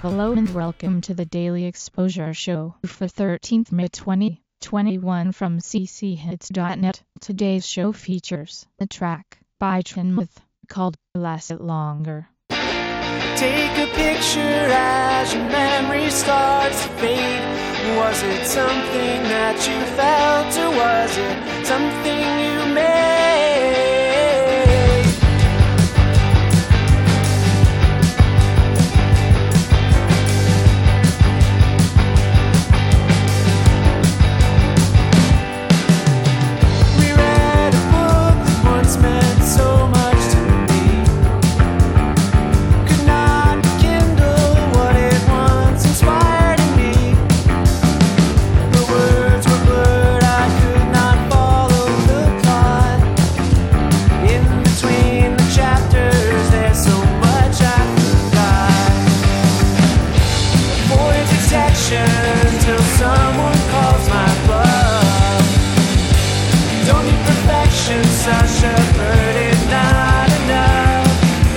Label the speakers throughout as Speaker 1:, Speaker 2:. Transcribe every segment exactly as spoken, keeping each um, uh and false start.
Speaker 1: Hello and welcome to the Daily Exposure Show for thirteenth May twenty twenty-one from c c hits dot net. Today's show features a track by Chinmouth called Last It Longer.
Speaker 2: Take a picture as your memory starts to fade. Was it something that you felt, or was it something you made? We read a book that once meant so much to me. Could not kindle what it once inspired in me. The words were blurred, I could not follow the plot. In between the chapters, there's so much I forgot. Avoid detection till someone calls my bluff. Don't need perfection, such a burden, not enough.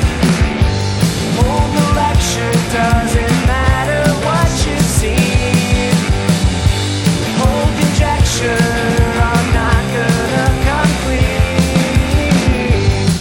Speaker 2: Hold the lecture, doesn't matter what you see. Hold conjecture, I'm not gonna come clean.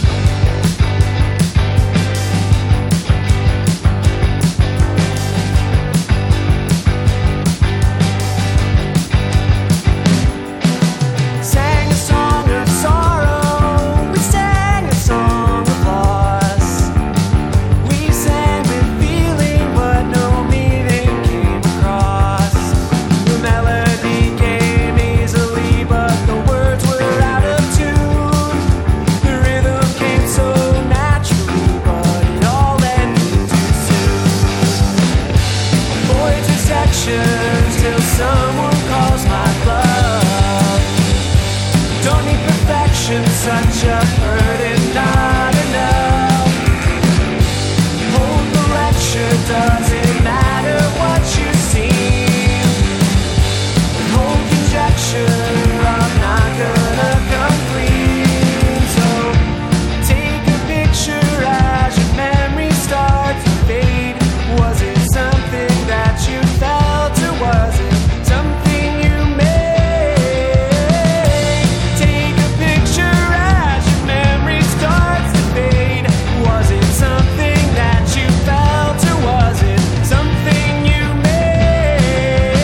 Speaker 2: Sang a song of sorrow, we sang a song of loss. We sang with feeling, but no meaning came across. The melody came easily, but the words were out of tune. The rhythm came so naturally, but it all ended too soon. Avoid deceptions till someone calls my bluff. Don't need perfection, such a burden, not enough. Hold the lecture, doesn't matter what you see. Hold conjecture, I'm not gonna come clean. So take a picture as your memory starts to fade. Was it something that you felt, or was it something you made? Take a picture as your memory starts to fade. Was it something that you felt, or was it something you made?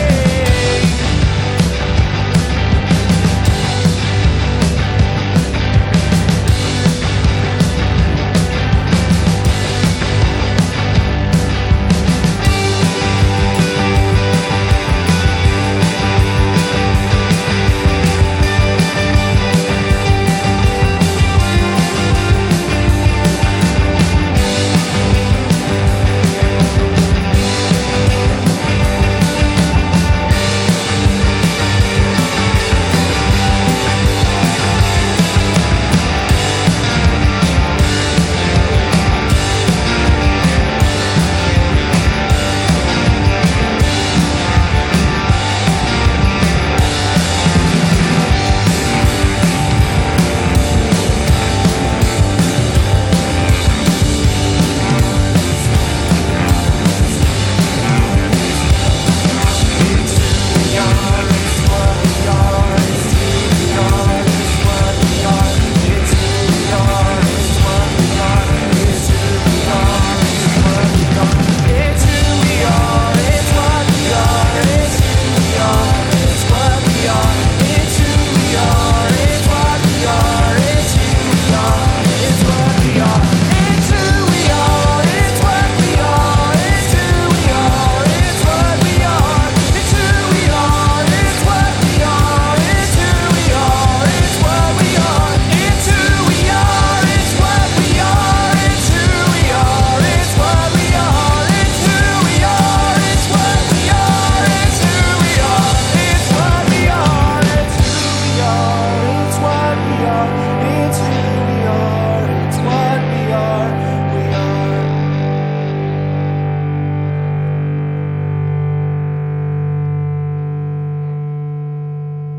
Speaker 2: It's who we are, it's what we are. It's who we are, it's what we are. It's who we are, it's what we are. It's who we are, it's what we are. It's who we are, it's what we are. It's who we are, it's what we are. It's who we are, it's what we are. It's who we are, it's what we are. It's who we are, it's what we are. It's who we are, it's what we are. It's who we are, it's what we are. It's who we are, it's what we are. It's who we are, it's what we are. It's who we are, it's what we are. We are.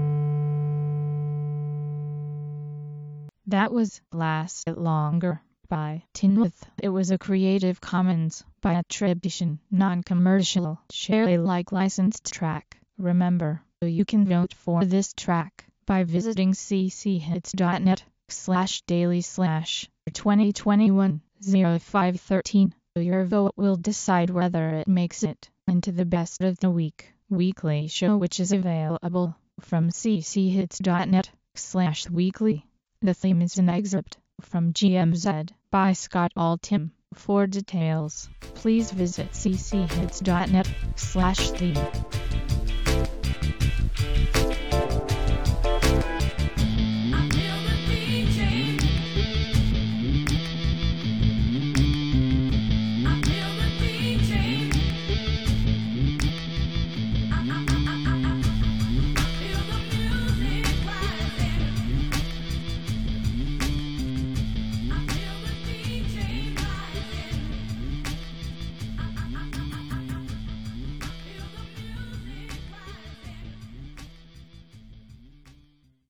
Speaker 1: That was Last It Longer by Tinwith. It was a Creative Commons by attribution, non-commercial, share Alike licensed track. Remember, you can vote for this track by visiting cchits.net slash daily slash twenty twenty-one oh five thirteen. Your vote will decide whether it makes it into the best of the week weekly show, which is available from cchits.net slash weekly. The theme is an excerpt from G M Z by Scott Altham. For details, please visit cchits.net slash theme.